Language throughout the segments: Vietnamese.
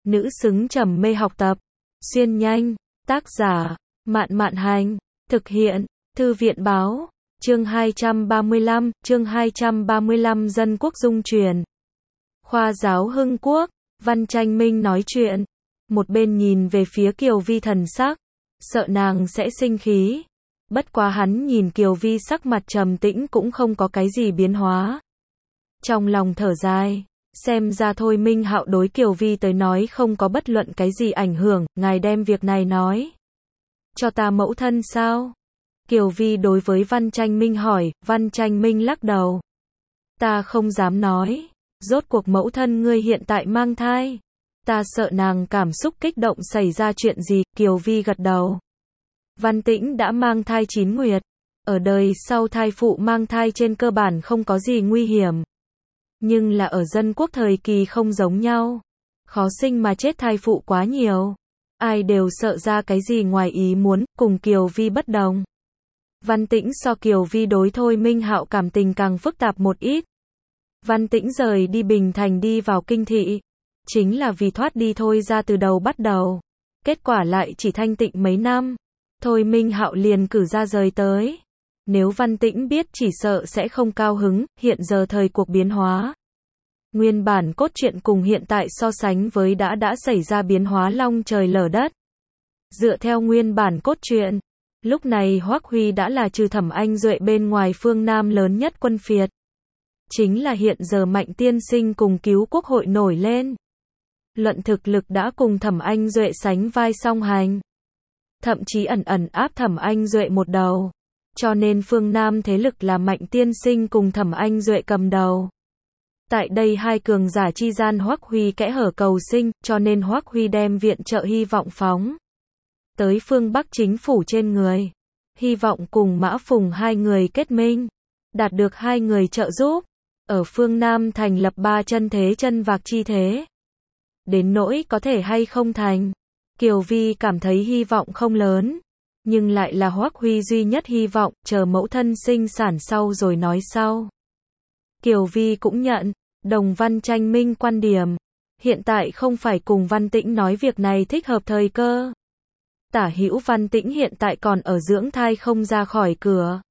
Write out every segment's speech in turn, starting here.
nữ xứng trầm mê học tập. Xuyên nhanh, tác giả, Mạn Mạn Hành, thực hiện, Thư viện Báo, chương 235 Dân Quốc Dung Truyền. Khoa giáo Hưng Quốc, Văn Tranh Minh nói chuyện, một bên nhìn về phía Kiều Vi thần sắc, sợ nàng sẽ sinh khí. Bất quá hắn nhìn Kiều Vi sắc mặt trầm tĩnh cũng không có cái gì biến hóa. Trong lòng thở dài, xem ra thôi Minh Hạo đối Kiều Vi tới nói không có bất luận cái gì ảnh hưởng, ngài đem việc này nói cho ta mẫu thân sao? Kiều Vi đối với Văn Tranh Minh hỏi, Văn Tranh Minh lắc đầu. Ta không dám nói, rốt cuộc mẫu thân ngươi hiện tại mang thai. Ta sợ nàng cảm xúc kích động xảy ra chuyện gì, Kiều Vi gật đầu. Văn Tĩnh đã mang thai 9 nguyệt, ở đời sau thai phụ mang thai trên cơ bản không có gì nguy hiểm. Nhưng là ở dân quốc thời kỳ không giống nhau, khó sinh mà chết thai phụ quá nhiều. Ai đều sợ ra cái gì ngoài ý muốn, cùng Kiều Vi bất đồng. Văn Tĩnh so Kiều Vi đối thôi Minh Hạo cảm tình càng phức tạp một ít. Văn Tĩnh rời đi Bình Thành đi vào Kinh Thị, chính là vì thoát đi thôi ra từ đầu bắt đầu. Kết quả lại chỉ thanh tịnh mấy năm, thôi Minh Hạo liền cử ra rời tới. Nếu Văn Tĩnh biết chỉ sợ sẽ không cao hứng, hiện giờ thời cuộc biến hóa. Nguyên bản cốt truyện cùng hiện tại so sánh với đã xảy ra biến hóa long trời lở đất. Dựa theo nguyên bản cốt truyện, lúc này Hoắc Huy đã là trừ Thẩm Anh Duệ bên ngoài phương Nam lớn nhất quân phiệt. Chính là hiện giờ Mạnh Tiên Sinh cùng Cứu Quốc hội nổi lên. Luận thực lực đã cùng Thẩm Anh Duệ sánh vai song hành. Thậm chí ẩn áp Thẩm Anh Duệ một đầu. Cho nên phương Nam thế lực là Mạnh Tiên Sinh cùng Thẩm Anh Duệ cầm đầu. Tại đây hai cường giả chi gian Hoắc Huy kẽ hở cầu sinh, cho nên Hoắc Huy đem viện trợ hy vọng phóng tới phương Bắc chính phủ trên người. Hy vọng cùng Mã Phùng hai người kết minh, đạt được hai người trợ giúp, ở phương Nam thành lập ba chân thế chân vạc chi thế. Đến nỗi có thể hay không thành, Kiều Vi cảm thấy hy vọng không lớn, nhưng lại là Hoắc Huy duy nhất hy vọng, chờ mẫu thân sinh sản sau rồi nói sau. Kiều Vi cũng nhận đồng Văn Tranh Minh quan điểm, hiện tại không phải cùng Văn Tĩnh nói việc này thích hợp thời cơ. Tả hữu Văn Tĩnh hiện tại còn ở dưỡng thai không ra khỏi cửa,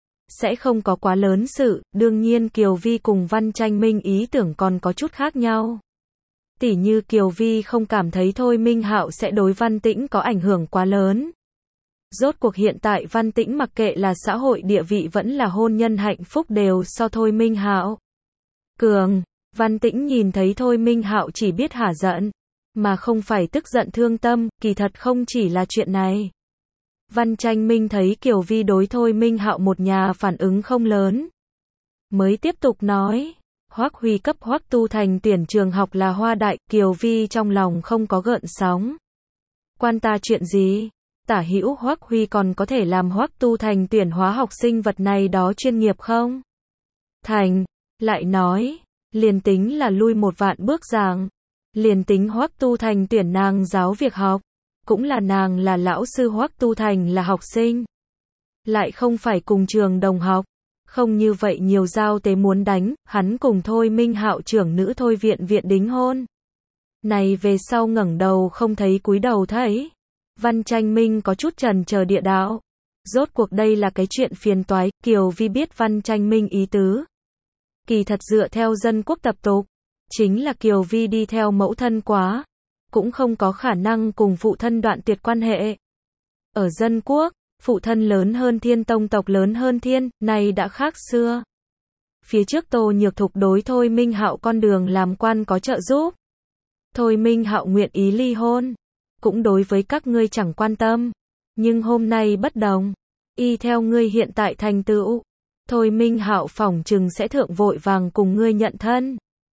sẽ không có quá lớn sự, đương nhiên Kiều Vi cùng Văn Tranh Minh ý tưởng còn có chút khác nhau. Tỉ như Kiều Vi không cảm thấy thôi Minh Hạo sẽ đối Văn Tĩnh có ảnh hưởng quá lớn. Rốt cuộc hiện tại Văn Tĩnh mặc kệ là xã hội địa vị vẫn là hôn nhân hạnh phúc đều so thôi Minh Hạo cường. Văn Tĩnh nhìn thấy thôi Minh Hạo chỉ biết hả giận, mà không phải tức giận thương tâm, kỳ thật không chỉ là chuyện này. Văn Tranh Minh thấy Kiều Vi đối thôi Minh Hạo một nhà phản ứng không lớn, mới tiếp tục nói, Hoắc Huy cấp Hoắc Tu Thành tuyển trường học là Hoa Đại, Kiều Vi trong lòng không có gợn sóng. Quan ta chuyện gì? Tả hữu Hoắc Huy còn có thể làm Hoắc Tu Thành tuyển hóa học sinh vật này đó chuyên nghiệp không? Thành, lại nói, liền tính là lui một vạn bước giảng, liền tính Hoắc Tu Thành tuyển nàng giáo việc học, cũng là nàng là lão sư Hoắc Tu Thành là học sinh. Lại không phải cùng trường đồng học, không như vậy nhiều giao tế muốn đánh, hắn cùng thôi Minh Hạo trưởng nữ thôi viện đính hôn. Này về sau ngẩng đầu không thấy cúi đầu thấy. Văn Tranh Minh có chút chần chờ địa đạo. Rốt cuộc đây là cái chuyện phiền toái, Kiều Vi biết Văn Tranh Minh ý tứ. Kỳ thật dựa theo dân quốc tập tục, chính là Kiều Vi đi theo mẫu thân quá, cũng không có khả năng cùng phụ thân đoạn tuyệt quan hệ. Ở dân quốc, phụ thân lớn hơn thiên, tông tộc lớn hơn thiên, này đã khác xưa. Phía trước Tô Nhược Thục đối thôi Minh Hạo con đường làm quan có trợ giúp. Thôi Minh Hạo nguyện ý ly hôn, cũng đối với các ngươi chẳng quan tâm, nhưng hôm nay bất đồng, y theo ngươi hiện tại thành tựu, thôi Minh Hạo phỏng chừng sẽ thượng vội vàng cùng ngươi nhận thân.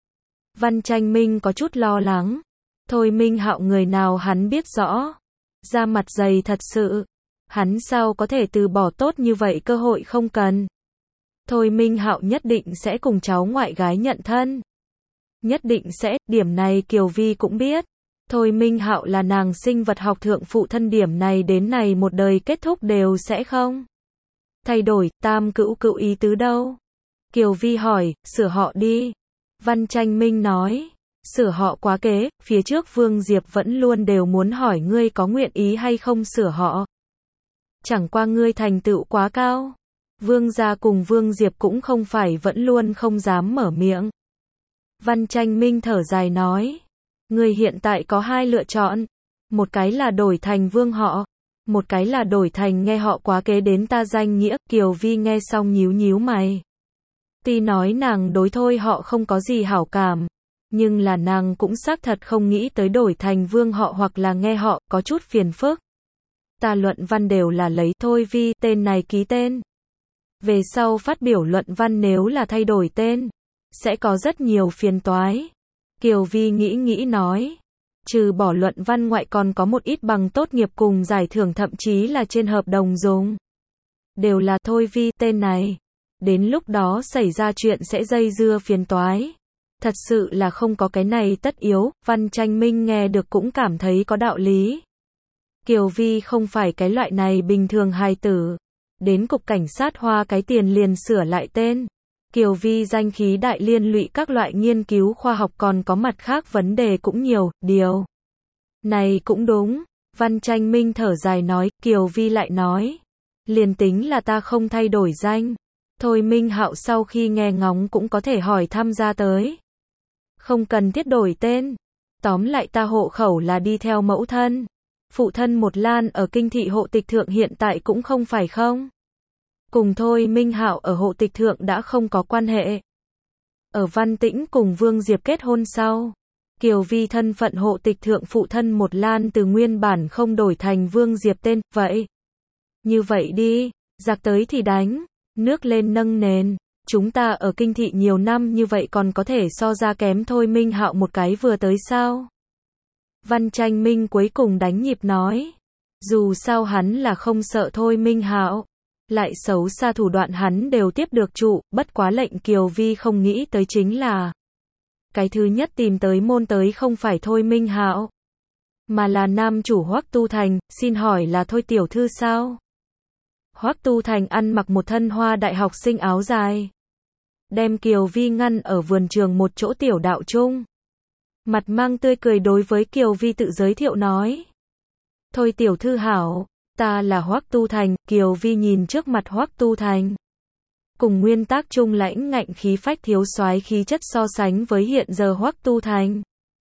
Văn Tranh Minh có chút lo lắng, thôi Minh Hạo người nào hắn biết rõ, da mặt dày thật sự, hắn sao có thể từ bỏ tốt như vậy cơ hội không cần. Thôi Minh Hạo nhất định sẽ cùng cháu ngoại gái nhận thân, nhất định sẽ, điểm này Kiều Vi cũng biết. Thôi Minh Hạo là nàng sinh vật học thượng phụ thân, điểm này đến này một đời kết thúc đều sẽ không thay đổi. Tam cữu cữu ý tứ đâu? Kiều Vi hỏi, sửa họ đi. Văn Tranh Minh nói, Sửa họ quá kế, phía trước Vương Diệp vẫn luôn đều muốn hỏi ngươi có nguyện ý hay không sửa họ. Chẳng qua ngươi thành tựu quá cao. Vương gia cùng Vương Diệp cũng không phải vẫn luôn không dám mở miệng. Văn Tranh Minh thở dài nói. Ngươi hiện tại có hai lựa chọn. Một cái là đổi thành Vương họ. Một cái là đổi thành nghe họ quá kế đến ta danh nghĩa. Kiều Vi nghe xong nhíu nhíu mày. Tuy nói nàng đối thôi họ không có gì hảo cảm. Nhưng là nàng cũng xác thật không nghĩ tới đổi thành Vương họ hoặc là nghe họ, có chút phiền phức. Ta luận văn đều là lấy Thôi Vi tên này ký tên. Về sau phát biểu luận văn nếu là thay đổi tên, sẽ có rất nhiều phiền toái. Kiều Vi nghĩ nghĩ nói. Trừ bỏ luận văn ngoại còn có một ít bằng tốt nghiệp cùng giải thưởng thậm chí là trên hợp đồng dùng. Đều là Thôi Vi tên này. Đến lúc đó xảy ra chuyện sẽ dây dưa phiền toái. Thật sự là không có cái này tất yếu, Văn Tranh Minh nghe được cũng cảm thấy có đạo lý. Kiều Vi không phải cái loại này bình thường hài tử. Đến cục cảnh sát hoa cái tiền liền sửa lại tên. Kiều Vi danh khí đại liên lụy các loại nghiên cứu khoa học còn có mặt khác vấn đề cũng nhiều, điều này cũng đúng. Văn Tranh Minh thở dài nói, Kiều Vi lại nói. Liền tính là ta không thay đổi danh. Thôi Minh Hạo sau khi nghe ngóng cũng có thể hỏi tham gia tới. Không cần thiết đổi tên. Tóm lại ta hộ khẩu là đi theo mẫu thân. Phụ thân một Lan ở kinh thị hộ tịch thượng hiện tại cũng không phải không. Cùng Thôi Minh Hạo ở hộ tịch thượng đã không có quan hệ. Ở Văn Tĩnh cùng Vương Diệp kết hôn sau. Kiều Vi thân phận hộ tịch thượng phụ thân một Lan từ nguyên bản không đổi thành Vương Diệp tên, vậy. Như vậy đi, giặc tới thì đánh, nước lên nâng nền. Chúng ta ở kinh thị nhiều năm như vậy còn có thể so ra kém Thôi Minh Hạo một cái vừa tới sao? Văn Tranh Minh cuối cùng đánh nhịp nói. Dù sao hắn là không sợ Thôi Minh Hạo. Lại xấu xa thủ đoạn hắn đều tiếp được trụ, bất quá lệnh Kiều Vi không nghĩ tới chính là. Cái thứ nhất tìm tới môn tới không phải Thôi Minh Hạo. Mà là nam chủ Hoắc Tu Thành, xin hỏi là Thôi tiểu thư sao? Hoắc Tu Thành ăn mặc một thân hoa đại học sinh áo dài. Đem Kiều Vi ngăn ở vườn trường một chỗ tiểu đạo chung. Mặt mang tươi cười đối với Kiều Vi tự giới thiệu nói. Thôi tiểu thư hảo, ta là Hoắc Tu Thành. Kiều Vi nhìn trước mặt Hoắc Tu Thành. Cùng nguyên tác chung lãnh ngạnh khí phách thiếu soái khí chất so sánh với hiện giờ Hoắc Tu Thành.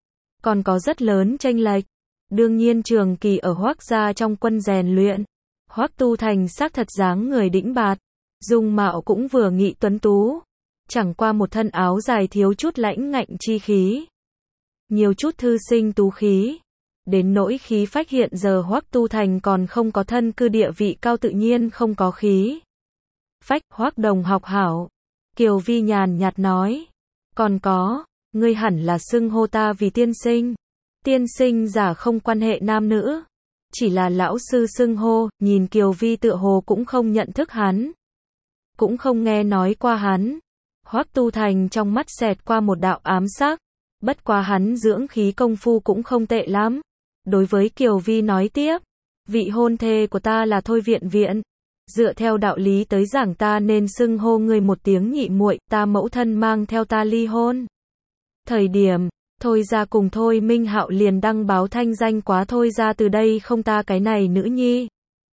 Còn có rất lớn chênh lệch. Đương nhiên trường kỳ ở Hoắc gia trong quân rèn luyện. Hoắc Tu Thành xác thật dáng người đĩnh bạt. Dung mạo cũng vừa nghị tuấn tú. Chẳng qua một thân áo dài thiếu chút lãnh ngạnh chi khí. Nhiều chút thư sinh tú khí. Đến nỗi khí phách hiện giờ Hoắc Tu Thành còn không có thân cư địa vị cao tự nhiên không có khí phách. Hoắc đồng học hảo. Kiều Vi nhàn nhạt nói. Còn có, ngươi hẳn là xưng hô ta vì tiên sinh. Tiên sinh giả không quan hệ nam nữ. Chỉ là lão sư xưng hô, nhìn Kiều Vi tựa hồ cũng không nhận thức hắn. Cũng không nghe nói qua hắn. Hoắc Tu Thành trong mắt xẹt qua một đạo ám sắc. Bất quá hắn dưỡng khí công phu cũng không tệ lắm. Đối với Kiều Vi nói tiếp. Vị hôn thê của ta là Thôi Viện Viện. Dựa theo đạo lý tới giảng ta nên xưng hô người một tiếng nhị muội, ta mẫu thân mang theo ta ly hôn. Thời điểm, Thôi gia cùng Thôi Minh Hạo liền đăng báo thanh danh quá Thôi gia từ đây không ta cái này nữ nhi.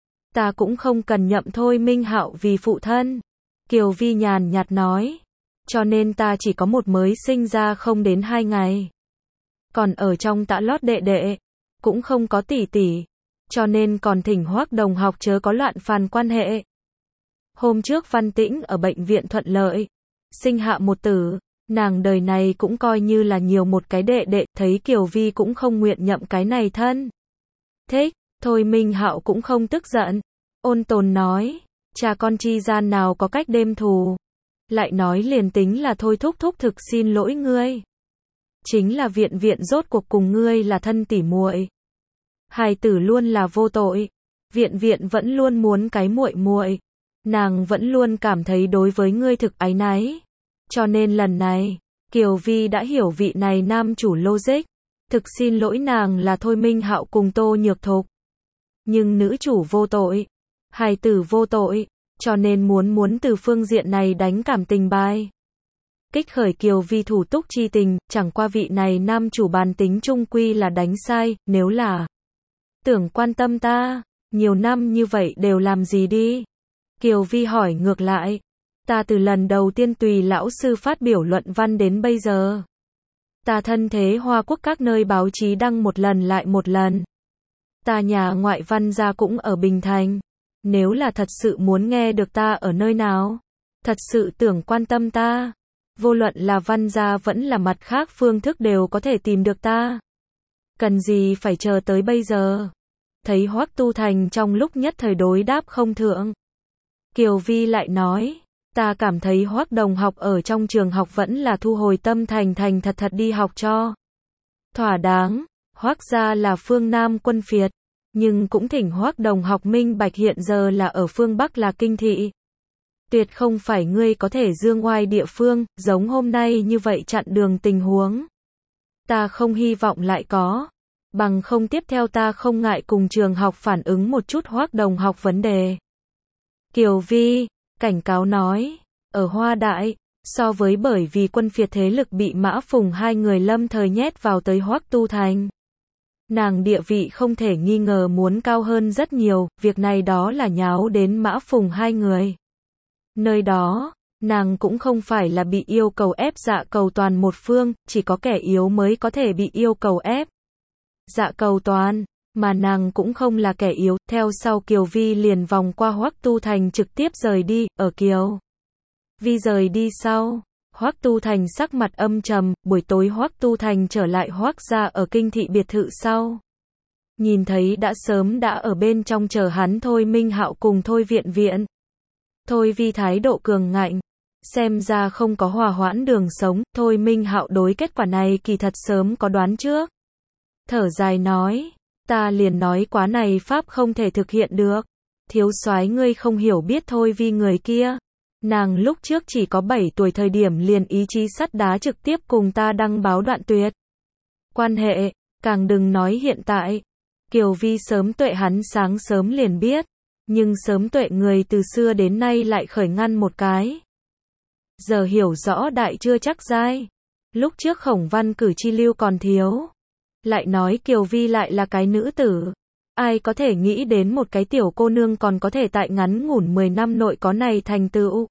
Ta cũng không cần nhậm Thôi Minh Hạo vì phụ thân. Kiều Vi nhàn nhạt nói. Cho nên ta chỉ có một mới sinh ra không đến 2 ngày. Còn ở trong tã lót đệ đệ. Cũng không có tỷ tỷ. Cho nên còn thỉnh Hoắc đồng học chớ có loạn phàn quan hệ. Hôm trước Văn Tĩnh ở bệnh viện thuận lợi. Sinh hạ một tử. Nàng đời này cũng coi như là nhiều một cái đệ đệ. Thấy Kiều Vi cũng không nguyện nhậm cái này thân. Thích. Thôi Minh Hạo cũng không tức giận. Ôn tồn nói. Cha con chi gian nào có cách đêm thù. Lại nói liền tính là Thôi thúc thúc thực xin lỗi ngươi. Chính là Viện Viện rốt cuộc cùng ngươi là thân tỉ muội. Hài tử luôn là vô tội. Viện Viện vẫn luôn muốn cái muội muội. Nàng vẫn luôn cảm thấy đối với ngươi thực áy náy. Cho nên lần này, Kiều Vi đã hiểu vị này nam chủ logic. Thực xin lỗi nàng là Thôi Minh Hạo cùng Tô Nhược Thục. Nhưng nữ chủ vô tội. Hài tử vô tội. Cho nên muốn từ phương diện này đánh cảm tình bài. Kích khởi Kiều Vi thủ túc chi tình, chẳng qua vị này nam chủ bản tính trung quy là đánh sai, nếu là tưởng quan tâm ta, nhiều năm như vậy đều làm gì đi? Kiều Vi hỏi ngược lại, ta từ lần đầu tiên tùy lão sư phát biểu luận văn đến bây giờ. Ta thân thế Hoa Quốc các nơi báo chí đăng một lần lại một lần. Ta nhà ngoại văn gia cũng ở Bình Thành. Nếu là thật sự muốn nghe được ta ở nơi nào, thật sự tưởng quan tâm ta, vô luận là văn gia vẫn là mặt khác phương thức đều có thể tìm được ta. Cần gì phải chờ tới bây giờ? Thấy Hoắc Tu Thành trong lúc nhất thời đối đáp không thượng. Kiều Vi lại nói, ta cảm thấy Hoắc đồng học ở trong trường học vẫn là thu hồi tâm thành thành thật thật đi học cho thỏa đáng. Hoắc gia là phương Nam quân phiệt, nhưng cũng thỉnh Hoắc đồng học minh bạch hiện giờ là ở phương Bắc là kinh thị. Tuyệt không phải ngươi có thể dương oai địa phương, giống hôm nay như vậy chặn đường tình huống. Ta không hy vọng lại có. Bằng không tiếp theo ta không ngại cùng trường học phản ứng một chút Hoắc đồng học vấn đề. Kiều Vi cảnh cáo nói, ở Hoa Đại, so với bởi vì quân phiệt thế lực bị Mã Phùng hai người lâm thời nhét vào tới Hoắc Tu Thành, nàng địa vị không thể nghi ngờ muốn cao hơn rất nhiều, việc này đó là nháo đến Mã Phùng hai người. Nơi đó, nàng cũng không phải là bị yêu cầu ép dạ cầu toàn một phương, chỉ có kẻ yếu mới có thể bị yêu cầu ép dạ cầu toàn, mà nàng cũng không là kẻ yếu. Theo sau Kiều Vi liền vòng qua Hoắc Tu Thành trực tiếp rời đi. Ở Kiều Vi rời đi sau, Hoắc Tu Thành sắc mặt âm trầm. Buổi tối Hoắc Tu Thành trở lại Hoắc gia ở kinh thị biệt thự sau, nhìn thấy đã sớm đã ở bên trong chờ hắn Thôi Minh Hạo cùng Thôi Viện Viện. Thôi Vi thái độ cường ngạnh, xem ra không có hòa hoãn đường sống. Thôi Minh Hạo đối kết quả này kỳ thật sớm có đoán trước. Thở dài nói, ta liền nói quá này pháp không thể thực hiện được. Thiếu soái ngươi không hiểu biết Thôi Vi người kia. Nàng lúc trước chỉ có 7 tuổi thời điểm liền ý chí sắt đá trực tiếp cùng ta đăng báo đoạn tuyệt quan hệ, càng đừng nói hiện tại. Kiều Vi sớm tuệ hắn sáng sớm liền biết, nhưng sớm tuệ người từ xưa đến nay lại khởi ngăn một cái. Giờ hiểu rõ đại chưa chắc dai. Lúc trước Khổng Văn cử chi lưu còn thiếu. Lại nói Kiều Vi lại là cái nữ tử. Ai có thể nghĩ đến một cái tiểu cô nương còn có thể tại ngắn ngủn 10 năm nội có này thành tựu.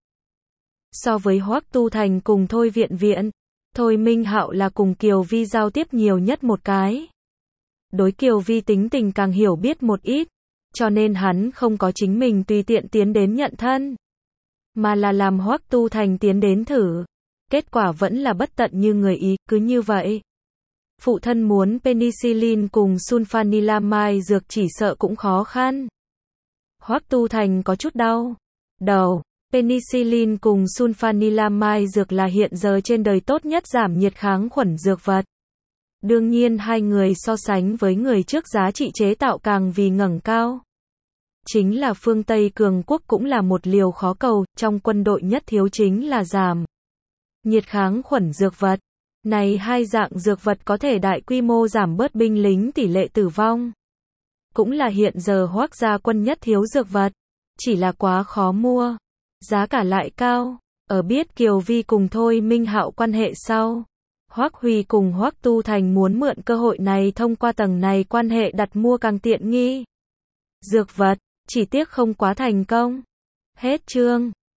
So với Hoắc Tu Thành cùng Thôi Viện Viện, Thôi Minh Hạo là cùng Kiều Vi giao tiếp nhiều nhất một cái. Đối Kiều Vi tính tình càng hiểu biết một ít, cho nên hắn không có chính mình tùy tiện tiến đến nhận thân, mà là làm Hoắc Tu Thành tiến đến thử. Kết quả vẫn là bất tận như người ý. Cứ như vậy, phụ thân muốn penicillin cùng sulfanilamide dược chỉ sợ cũng khó khăn. Hoắc Tu Thành có chút đau đầu. Penicillin cùng sulfanilamide dược là hiện giờ trên đời tốt nhất giảm nhiệt kháng khuẩn dược vật. Đương nhiên hai người so sánh với người trước giá trị chế tạo càng vì ngẩng cao. Chính là phương Tây cường quốc cũng là một liều khó cầu, trong quân đội nhất thiếu chính là giảm nhiệt kháng khuẩn dược vật. Này hai dạng dược vật có thể đại quy mô giảm bớt binh lính tỷ lệ tử vong. Cũng là hiện giờ Hoắc gia quân nhất thiếu dược vật, chỉ là quá khó mua, giá cả lại cao. Ở biết Kiều Vi cùng Thôi Minh Hạo quan hệ sau, Hoắc Huy cùng Hoắc Tu Thành muốn mượn cơ hội này thông qua tầng này quan hệ đặt mua càng tiện nghi dược vật, chỉ tiếc không quá thành công. Hết chương.